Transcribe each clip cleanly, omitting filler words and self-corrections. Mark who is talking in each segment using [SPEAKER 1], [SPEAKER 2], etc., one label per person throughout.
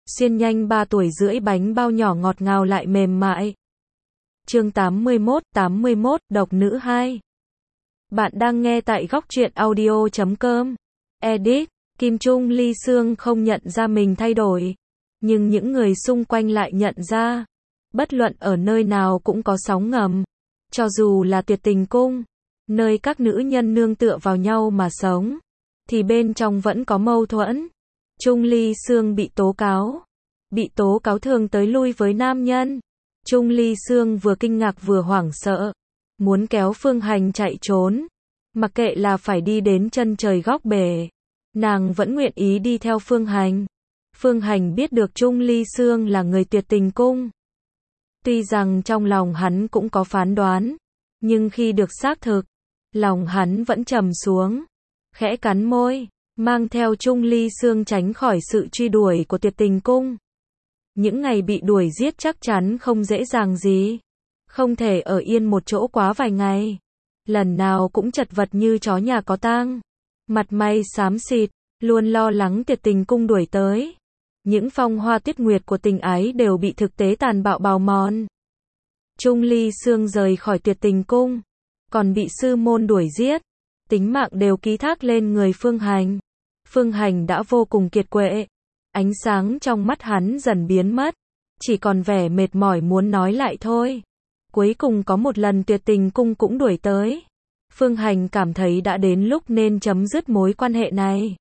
[SPEAKER 1] xiên nhanh 3 tuổi rưỡi bánh bao nhỏ ngọt ngào lại mềm mại. Chương 81, độc nữ 2. Bạn đang nghe tại góc truyện audio.com. Edit, Kim Trung Ly Sương không nhận ra mình thay đổi, nhưng những người xung quanh lại nhận ra. Bất luận ở nơi nào cũng có sóng ngầm. Cho dù là Tuyệt Tình Cung, nơi các nữ nhân nương tựa vào nhau mà sống, thì bên trong vẫn có mâu thuẫn. Trung Ly Sương bị tố cáo thường tới lui với nam nhân. Trung Ly Sương vừa kinh ngạc vừa hoảng sợ, muốn kéo Phương Hành chạy trốn. Mặc kệ là phải đi đến chân trời góc bể, nàng vẫn nguyện ý đi theo Phương Hành. Phương Hành biết được Trung Ly Sương là người Tuyệt Tình Cung. Tuy rằng trong lòng hắn cũng có phán đoán, nhưng khi được xác thực, lòng hắn vẫn trầm xuống. Khẽ cắn môi, mang theo Trung Ly Sương tránh khỏi sự truy đuổi của Tuyệt Tình Cung. Những ngày bị đuổi giết chắc chắn không dễ dàng gì. Không thể ở yên một chỗ quá vài ngày. Lần nào cũng chật vật như chó nhà có tang. Mặt mày xám xịt, luôn lo lắng Tuyệt Tình Cung đuổi tới. Những phong hoa tuyết nguyệt của tình ái đều bị thực tế tàn bạo bào mòn. Trung Ly Sương rời khỏi Tuyệt Tình Cung, còn bị sư môn đuổi giết. Tính mạng đều ký thác lên người Phương Hành. Phương Hành đã vô cùng kiệt quệ. Ánh sáng trong mắt hắn dần biến mất, chỉ còn vẻ mệt mỏi muốn nói lại thôi. Cuối cùng có một lần Tuyệt Tình Cung cũng đuổi tới. Phương Hành cảm thấy đã đến lúc nên chấm dứt mối quan hệ này.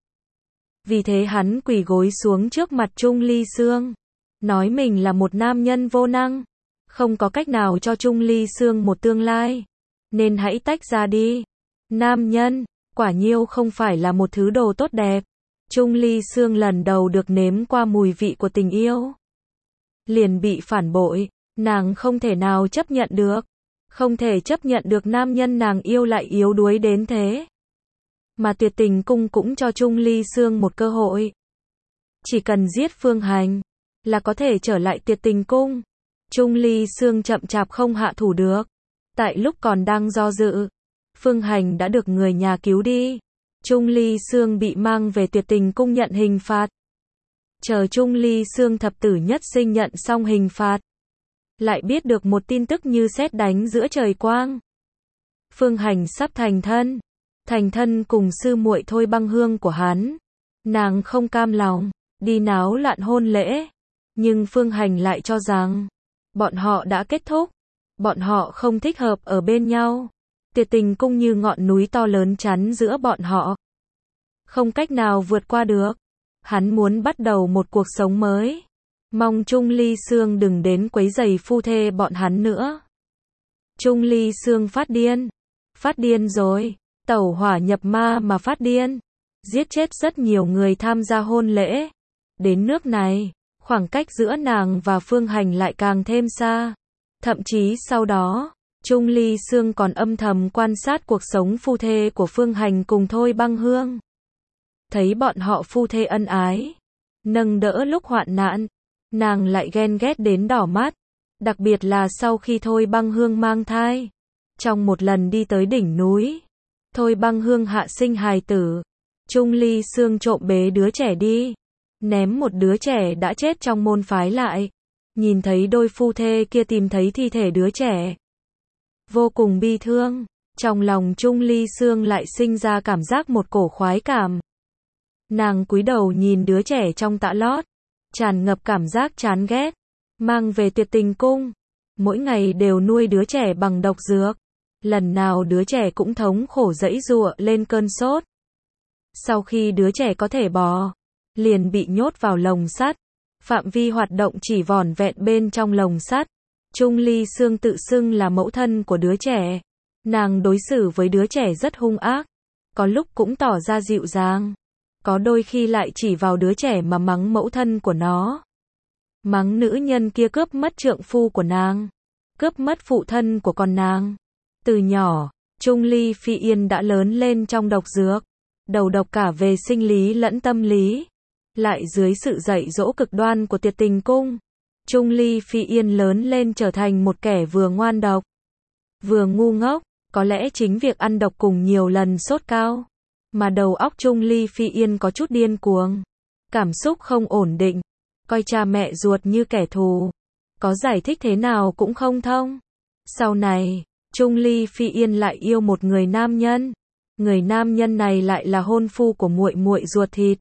[SPEAKER 1] Vì thế hắn quỳ gối xuống trước mặt Trung Ly Sương, nói mình là một nam nhân vô năng, không có cách nào cho Trung Ly Sương một tương lai, nên hãy tách ra đi. Nam nhân, quả nhiêu không phải là một thứ đồ tốt đẹp. Trung Ly Sương lần đầu được nếm qua mùi vị của tình yêu, liền bị phản bội. Nàng không thể nào chấp nhận được, không thể chấp nhận được nam nhân nàng yêu lại yếu đuối đến thế. Mà Tuyệt Tình Cung cũng cho Trung Ly Sương một cơ hội. Chỉ cần giết Phương Hành là có thể trở lại Tuyệt Tình Cung. Trung Ly Sương chậm chạp không hạ thủ được. Tại lúc còn đang do dự, Phương Hành đã được người nhà cứu đi. Trung Ly Sương bị mang về Tuyệt Tình Cung nhận hình phạt. Chờ Trung Ly Sương thập tử nhất sinh nhận xong hình phạt, lại biết được một tin tức như sét đánh giữa trời quang. Phương Hành sắp thành thân cùng sư muội Thôi Băng Hương của hắn. Nàng không cam lòng, đi náo loạn hôn lễ. Nhưng Phương Hành lại cho rằng, bọn họ đã kết thúc. Bọn họ không thích hợp ở bên nhau. Tuyệt Tình Cung như ngọn núi to lớn chắn giữa bọn họ, không cách nào vượt qua được. Hắn muốn bắt đầu một cuộc sống mới. Mong Trung Ly Sương đừng đến quấy rầy phu thê bọn hắn nữa. Trung Ly Sương phát điên rồi, tẩu hỏa nhập ma mà phát điên, giết chết rất nhiều người tham gia hôn lễ. Đến nước này, khoảng cách giữa nàng và Phương Hành lại càng thêm xa. Thậm chí sau đó, Trung Ly Sương còn âm thầm quan sát cuộc sống phu thê của Phương Hành cùng Thôi Băng Hương. Thấy bọn họ phu thê ân ái, nâng đỡ lúc hoạn nạn, nàng lại ghen ghét đến đỏ mắt. Đặc biệt là sau khi Thôi Băng Hương mang thai. Trong một lần đi tới đỉnh núi, Thôi Băng Hương hạ sinh hài tử. Trung Ly Sương trộm bế đứa trẻ đi, ném một đứa trẻ đã chết trong môn phái lại. Nhìn thấy đôi phu thê kia tìm thấy thi thể đứa trẻ, vô cùng bi thương. Trong lòng Trung Ly Sương lại sinh ra cảm giác một cổ khoái cảm. Nàng cúi đầu nhìn đứa trẻ trong tã lót, tràn ngập cảm giác chán ghét. Mang về Tuyệt Tình Cung, mỗi ngày đều nuôi đứa trẻ bằng độc dược. Lần nào đứa trẻ cũng thống khổ giãy giụa lên cơn sốt. Sau khi đứa trẻ có thể bò, liền bị nhốt vào lồng sắt. Phạm vi hoạt động chỉ vỏn vẹn bên trong lồng sắt. Trung Ly Sương tự xưng là mẫu thân của đứa trẻ. Nàng đối xử với đứa trẻ rất hung ác, có lúc cũng tỏ ra dịu dàng, có đôi khi lại chỉ vào đứa trẻ mà mắng mẫu thân của nó. Mắng nữ nhân kia cướp mất trượng phu của nàng, cướp mất phụ thân của con nàng. Từ nhỏ, Trung Ly Phi Yên đã lớn lên trong độc dược, đầu độc cả về sinh lý lẫn tâm lý. Lại dưới sự dạy dỗ cực đoan của Tuyệt Tình Cung, Trung Ly Phi Yên lớn lên trở thành một kẻ vừa ngoan độc, vừa ngu ngốc. Có lẽ chính việc ăn độc cùng nhiều lần sốt cao, mà đầu óc Trung Ly Phi Yên có chút điên cuồng, cảm xúc không ổn định. coi cha mẹ ruột như kẻ thù. Có giải thích thế nào cũng không thông. Sau này, Trung Ly Phi Yên lại yêu một người nam nhân. Người nam nhân này lại là hôn phu của muội muội ruột thịt.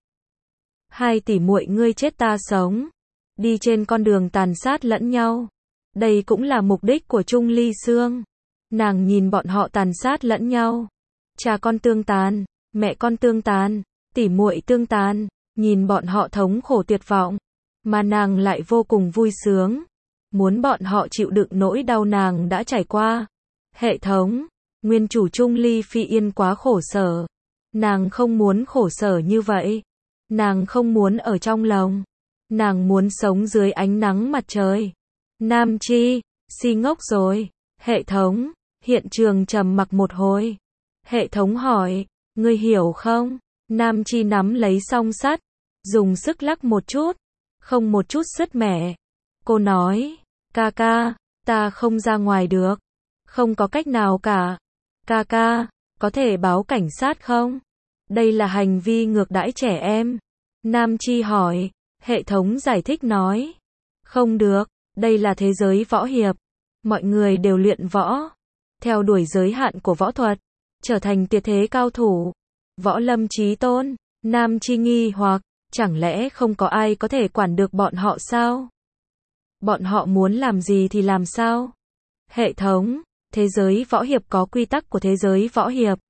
[SPEAKER 1] Hai tỷ muội ngươi chết ta sống, đi trên con đường tàn sát lẫn nhau. Đây cũng là mục đích của Trung Ly Sương. Nàng nhìn bọn họ tàn sát lẫn nhau. Cha con tương tàn, mẹ con tương tàn, tỷ muội tương tàn, nhìn bọn họ thống khổ tuyệt vọng, mà nàng lại vô cùng vui sướng, muốn bọn họ chịu đựng nỗi đau nàng đã trải qua. Hệ thống, nguyên chủ Trung Ly Phi Yên quá khổ sở. Nàng không muốn khổ sở như vậy. Nàng không muốn ở trong lồng. Nàng muốn sống dưới ánh nắng mặt trời. Nam Chi, si ngốc rồi. Hệ thống, hiện trường trầm mặc một hồi. Hệ thống hỏi, ngươi hiểu không? Nam Chi nắm lấy song sắt, dùng sức lắc một chút, không một chút sứt mẻ. Cô nói, ca ca, ta không ra ngoài được. Không có cách nào cả. Ca ca, có thể báo cảnh sát không? Đây là hành vi ngược đãi trẻ em. Nam Chi hỏi, hệ thống giải thích nói. Không được, đây là thế giới võ hiệp. Mọi người đều luyện võ. Theo đuổi giới hạn của võ thuật. Trở thành tuyệt thế cao thủ. Võ lâm chí tôn. Nam Chi nghi hoặc, chẳng lẽ không có ai có thể quản được bọn họ sao? Bọn họ muốn làm gì thì làm sao? Hệ thống, thế giới võ hiệp có quy tắc của thế giới võ hiệp.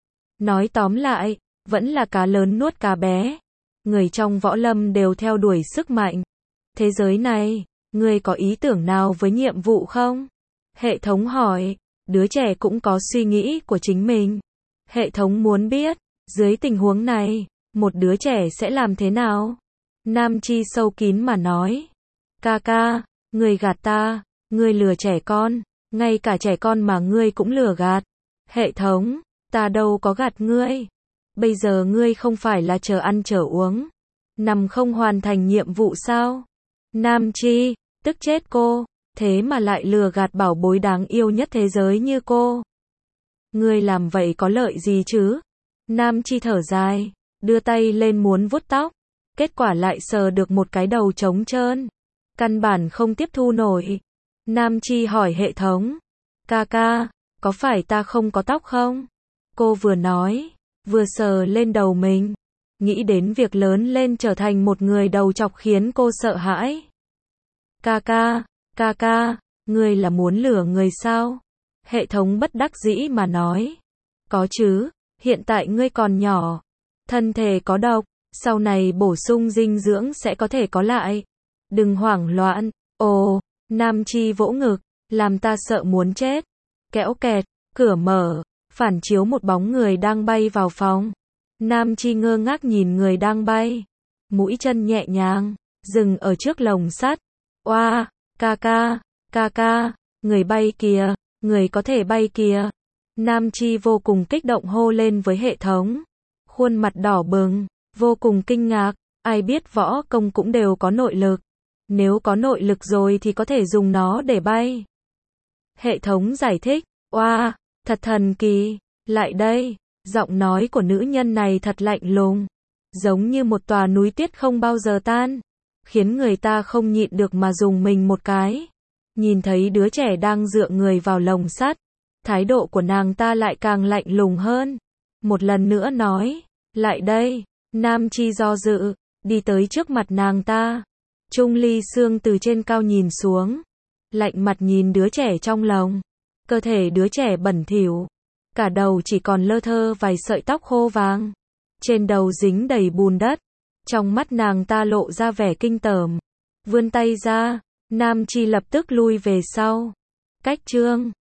[SPEAKER 1] Nói tóm lại, vẫn là cá lớn nuốt cá bé. Người trong võ lâm đều theo đuổi sức mạnh. Thế giới này, ngươi có ý tưởng nào với nhiệm vụ không? Hệ thống hỏi, đứa trẻ cũng có suy nghĩ của chính mình. Hệ thống muốn biết, dưới tình huống này, một đứa trẻ sẽ làm thế nào? Nam Chi sâu kín mà nói, ca ca, ngươi gạt ta, ngươi lừa trẻ con, ngay cả trẻ con mà ngươi cũng lừa gạt. Hệ thống, ta đâu có gạt ngươi. Bây giờ ngươi không phải là chờ ăn chờ uống, nằm không hoàn thành nhiệm vụ sao? Nam Chi, tức chết cô, thế mà lại lừa gạt bảo bối đáng yêu nhất thế giới như cô. Ngươi làm vậy có lợi gì chứ? Nam Chi thở dài, đưa tay lên muốn vuốt tóc, kết quả lại sờ được một cái đầu trống trơn. Căn bản không tiếp thu nổi. Nam Chi hỏi hệ thống, ca ca, có phải ta không có tóc không? Cô vừa nói, vừa sờ lên đầu mình, nghĩ đến việc lớn lên trở thành một người đầu trọc khiến cô sợ hãi. Ca ca, ngươi là muốn lừa người sao? Hệ thống bất đắc dĩ mà nói, có chứ, hiện tại ngươi còn nhỏ, thân thể có độc, sau này bổ sung dinh dưỡng sẽ có thể có lại. Đừng hoảng loạn. Ồ, Nam Chi vỗ ngực, làm ta sợ muốn chết. Kẽo kẹt, cửa mở, phản chiếu một bóng người đang bay vào phòng. Nam Chi ngơ ngác nhìn người đang bay, mũi chân nhẹ nhàng dừng ở trước lồng sắt. Oa, ca ca, người bay kìa, người có thể bay kìa. Nam Chi vô cùng kích động hô lên với hệ thống, khuôn mặt đỏ bừng, vô cùng kinh ngạc. Ai biết võ công cũng đều có nội lực. Nếu có nội lực rồi thì có thể dùng nó để bay. Hệ thống giải thích, oa, thật thần kỳ, lại đây. Giọng nói của nữ nhân này thật lạnh lùng, giống như một tòa núi tuyết không bao giờ tan, khiến người ta không nhịn được mà dùng mình một cái. Nhìn thấy đứa trẻ đang dựa người vào lồng sắt, thái độ của nàng ta lại càng lạnh lùng hơn. Một lần nữa nói, lại đây. Nam Chi do dự, đi tới trước mặt nàng ta. Trung Ly Sương từ trên cao nhìn xuống, lạnh mặt nhìn đứa trẻ trong lồng. Cơ thể đứa trẻ bẩn thỉu, cả đầu chỉ còn lơ thơ vài sợi tóc khô vàng, trên đầu dính đầy bùn đất. Trong mắt nàng ta lộ ra vẻ kinh tởm, vươn tay ra. Nam Chi lập tức lui về sau. Cách chương